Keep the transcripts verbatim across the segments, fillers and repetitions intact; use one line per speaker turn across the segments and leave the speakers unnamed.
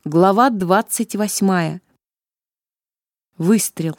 Глава двадцать восьмая. Выстрел.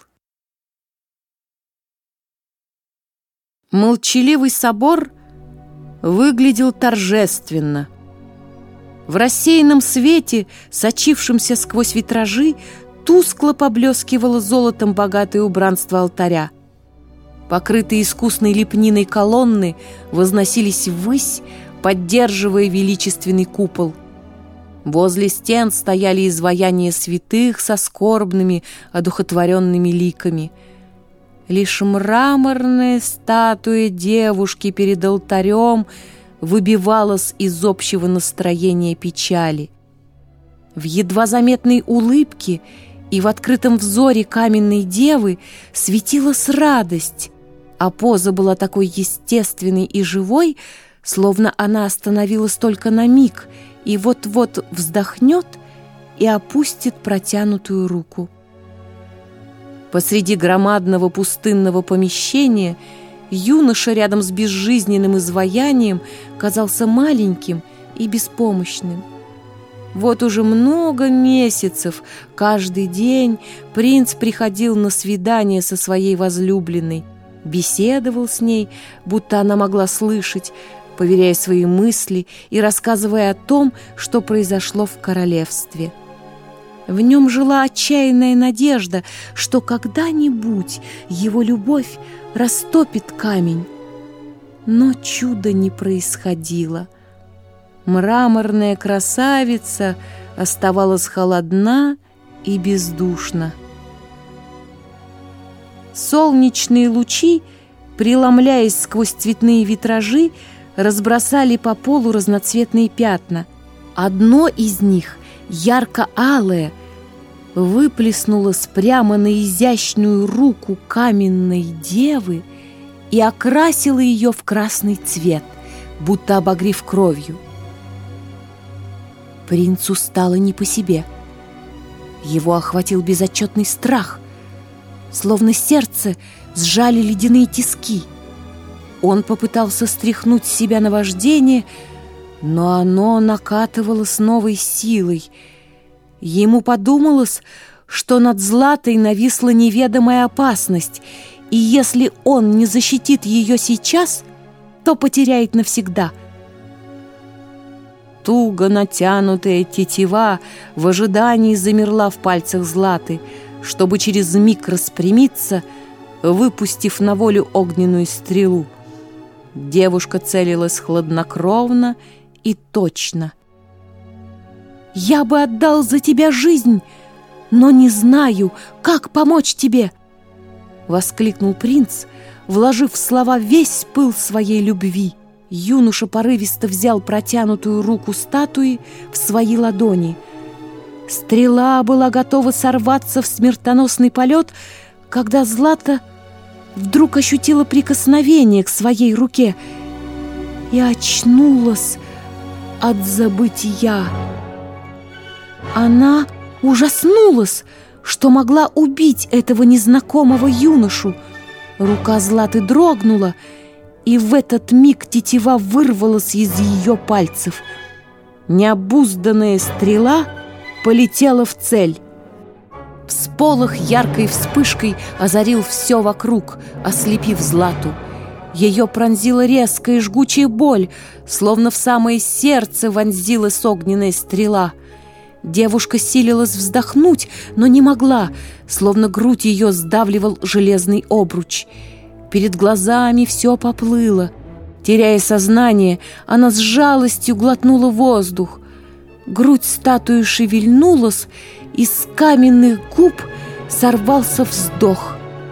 Молчаливый собор выглядел торжественно. В рассеянном свете, сочившемся сквозь витражи, тускло поблескивало золотом богатое убранство алтаря. Покрытые искусной лепниной колонны возносились ввысь, поддерживая величественный купол. Возле стен стояли изваяния святых со скорбными, одухотворенными ликами. Лишь мраморная статуя девушки перед алтарем выбивалась из общего настроения печали. В едва заметной улыбке и в открытом взоре каменной девы светилась радость, а поза была такой естественной и живой, словно она остановилась только на миг и вот-вот вздохнет и опустит протянутую руку. Посреди громадного пустынного помещения юноша рядом с безжизненным изваянием казался маленьким и беспомощным. Вот уже много месяцев каждый день принц приходил на свидание со своей возлюбленной, беседовал с ней, будто она могла слышать, поверяя свои мысли и рассказывая о том, что произошло в королевстве. В нем жила отчаянная надежда, что когда-нибудь его любовь растопит камень. Но чуда не происходило. Мраморная красавица оставалась холодна и бездушна. Солнечные лучи, преломляясь сквозь цветные витражи, разбросали по полу разноцветные пятна. Одно из них, ярко-алое, выплеснулось прямо на изящную руку каменной девы и окрасило ее в красный цвет, будто обогрев кровью. Принцу стало не по себе. Его охватил безотчетный страх, словно сердце сжали ледяные тиски. Он попытался стряхнуть с себя наваждение, но оно накатывало с новой силой. Ему подумалось, что над Златой нависла неведомая опасность, и если он не защитит ее сейчас, то потеряет навсегда. Туго натянутая тетива в ожидании замерла в пальцах Златы, чтобы через миг распрямиться, выпустив на волю огненную стрелу. Девушка целилась хладнокровно и точно. «Я бы отдал за тебя жизнь, но не знаю, как помочь тебе!» — воскликнул принц, вложив в слова весь пыл своей любви. Юноша порывисто взял протянутую руку статуи в свои ладони. Стрела была готова сорваться в смертоносный полет, когда Злата вдруг ощутила прикосновение к своей руке и очнулась от забытия. Она ужаснулась, что могла убить этого незнакомого юношу. Рука Златы дрогнула, и в этот миг тетива вырвалась из ее пальцев. Необузданная стрела полетела в цель. Всполох яркой вспышкой озарил все вокруг, ослепив Злату. Ее пронзила резкая и жгучая боль, словно в самое сердце вонзилась огненная стрела. Девушка силилась вздохнуть, но не могла, словно грудь ее сдавливал железный обруч. Перед глазами все поплыло. Теряя сознание, она с жалостью глотнула воздух. Грудь статуи шевельнулась, и с каменных губ сорвался вздох.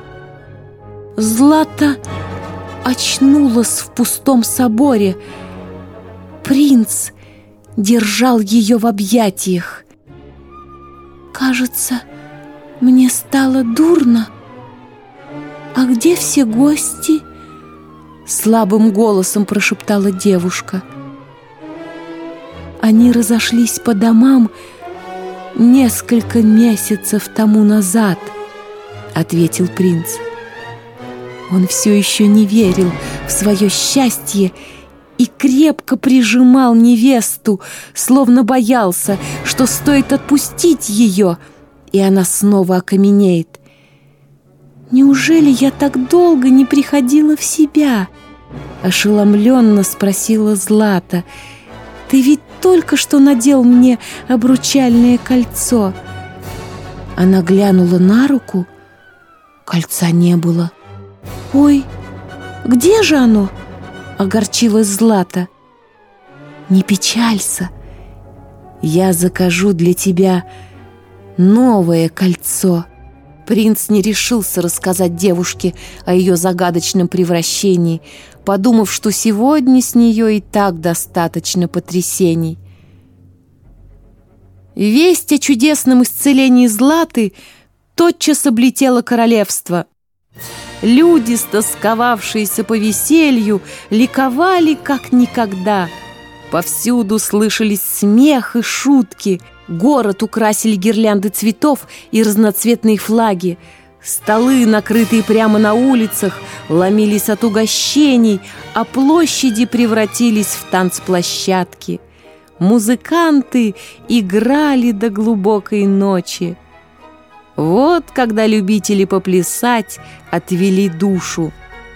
Злата очнулась в пустом соборе. Принц держал ее в объятиях. «Кажется, мне стало дурно. А где все гости?» — слабым голосом прошептала девушка. «Они разошлись по домам несколько месяцев тому назад», — ответил принц. Он все еще не верил в свое счастье и крепко прижимал невесту, словно боялся, что стоит отпустить ее, и она снова окаменеет. «Неужели я так долго не приходила в себя?» — ошеломленно спросила Злата. «Ты ведь только что надел мне обручальное кольцо». Она глянула на руку. Кольца не было. «Ой, где же оно?» — огорчилась Злата. «Не печалься, я закажу для тебя новое кольцо». Принц не решился рассказать девушке о ее загадочном превращении, подумав, что сегодня с нее и так достаточно потрясений. Весть о чудесном исцелении Златы тотчас облетела королевство. Люди, стосковавшиеся по веселью, ликовали как никогда. Повсюду слышались смех и шутки. Город украсили гирлянды цветов и разноцветные флаги. Столы, накрытые прямо на улицах, ломились от угощений, а площади превратились в танцплощадки. Музыканты играли до глубокой ночи. Вот когда любители поплясать отвели душу.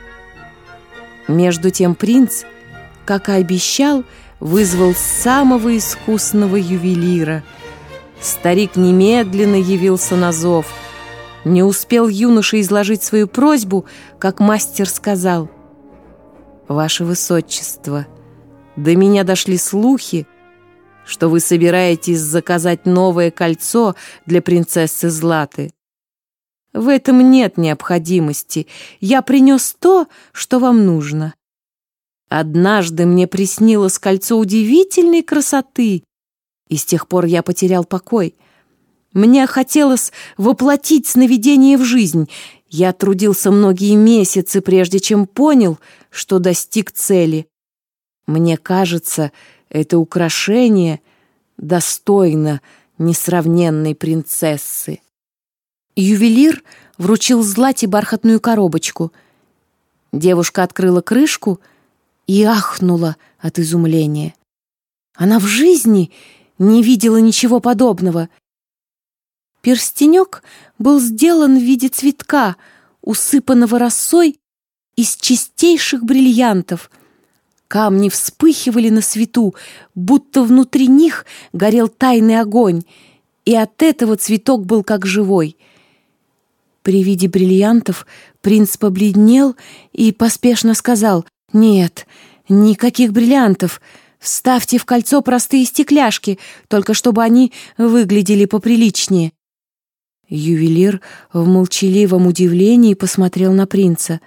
Между тем принц, как и обещал, вызвал самого искусного ювелира. Старик немедленно явился на зов. Не успел юноша изложить свою просьбу, как мастер сказал: «Ваше Высочество, до меня дошли слухи, что вы собираетесь заказать новое кольцо для принцессы Златы. В этом нет необходимости. Я принес то, что вам нужно. Однажды мне приснилось кольцо удивительной красоты, и с тех пор я потерял покой. Мне хотелось воплотить сновидение в жизнь. Я трудился многие месяцы, прежде чем понял, что достиг цели. Мне кажется, это украшение достойно несравненной принцессы». Ювелир вручил Злате бархатную коробочку. Девушка открыла крышку и ахнула от изумления. Она в жизни не видела ничего подобного. Перстенек был сделан в виде цветка, усыпанного росой из чистейших бриллиантов. Камни вспыхивали на свету, будто внутри них горел тайный огонь, и от этого цветок был как живой. При виде бриллиантов принц побледнел и поспешно сказал: «Нет, никаких бриллиантов. Вставьте в кольцо простые стекляшки, только чтобы они выглядели поприличнее». Ювелир в молчаливом удивлении посмотрел на принца.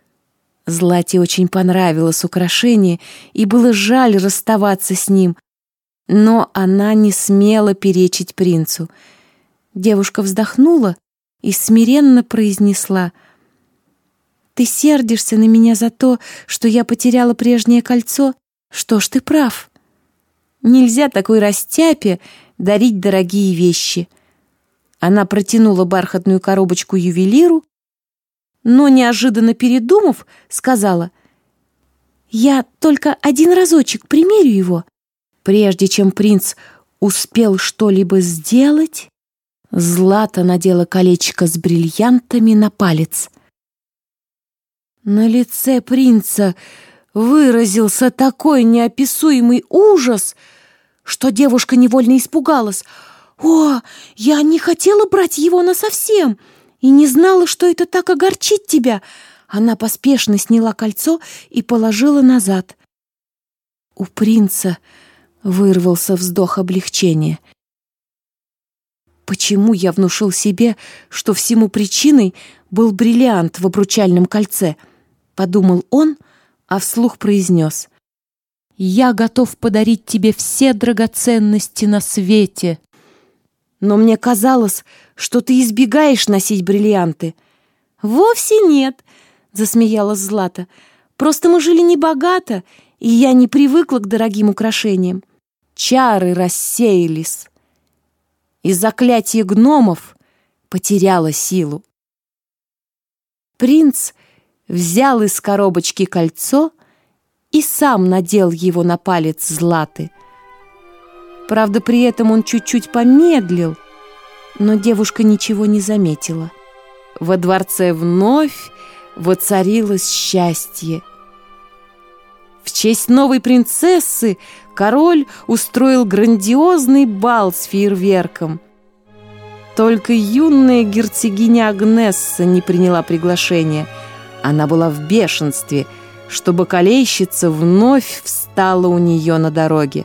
Злате очень понравилось украшение, и было жаль расставаться с ним, но она не смела перечить принцу. Девушка вздохнула и смиренно произнесла: «Ты сердишься на меня за то, что я потеряла прежнее кольцо? Что ж, ты прав. Нельзя такой растяпе дарить дорогие вещи». Она протянула бархатную коробочку ювелиру, но, неожиданно передумав, сказала: «Я только один разочек примерю его». Прежде чем принц успел что-либо сделать, Злата надела колечко с бриллиантами на палец. На лице принца выразился такой неописуемый ужас, что девушка невольно испугалась. «О, я не хотела брать его насовсем и не знала, что это так огорчит тебя». Она поспешно сняла кольцо и положила назад. У принца вырвался вздох облегчения. «Почему я внушил себе, что всему причиной был бриллиант в обручальном кольце?» — подумал он, а вслух произнес: «Я готов подарить тебе все драгоценности на свете. Но мне казалось, что ты избегаешь носить бриллианты». «Вовсе нет», — засмеялась Злата. «Просто мы жили небогато, и я не привыкла к дорогим украшениям. Чары рассеялись, и заклятие гномов потеряло силу». Принц взял из коробочки кольцо и сам надел его на палец Златы. Правда, при этом он чуть-чуть помедлил, но девушка ничего не заметила. Во дворце вновь воцарилось счастье. В честь новой принцессы король устроил грандиозный бал с фейерверком. Только юная герцогиня Агнесса не приняла приглашение. Она была в бешенстве, что бакалейщица вновь встала у нее на дороге.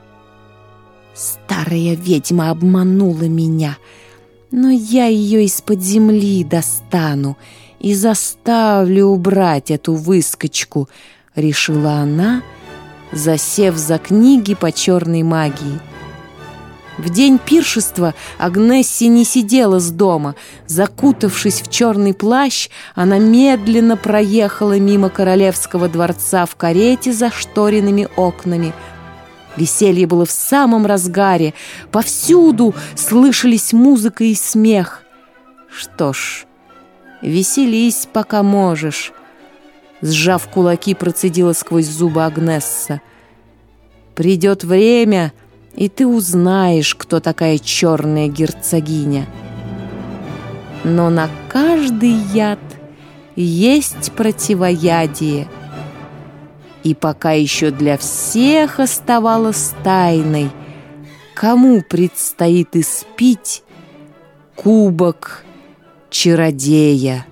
«Старая ведьма обманула меня, но я ее из-под земли достану и заставлю убрать эту выскочку», — решила она, засев за книги по черной магии. В день пиршества Агнесса не сидела с дома. Закутавшись в черный плащ, она медленно проехала мимо королевского дворца в карете за шторенными окнами. Веселье было в самом разгаре. Повсюду слышались музыка и смех. «Что ж, веселись, пока можешь», — сжав кулаки, процедила сквозь зубы Агнесса. «Придет время, и ты узнаешь, кто такая черная герцогиня. Но на каждый яд есть противоядие. И пока еще для всех оставалось тайной, кому предстоит испить кубок чародея».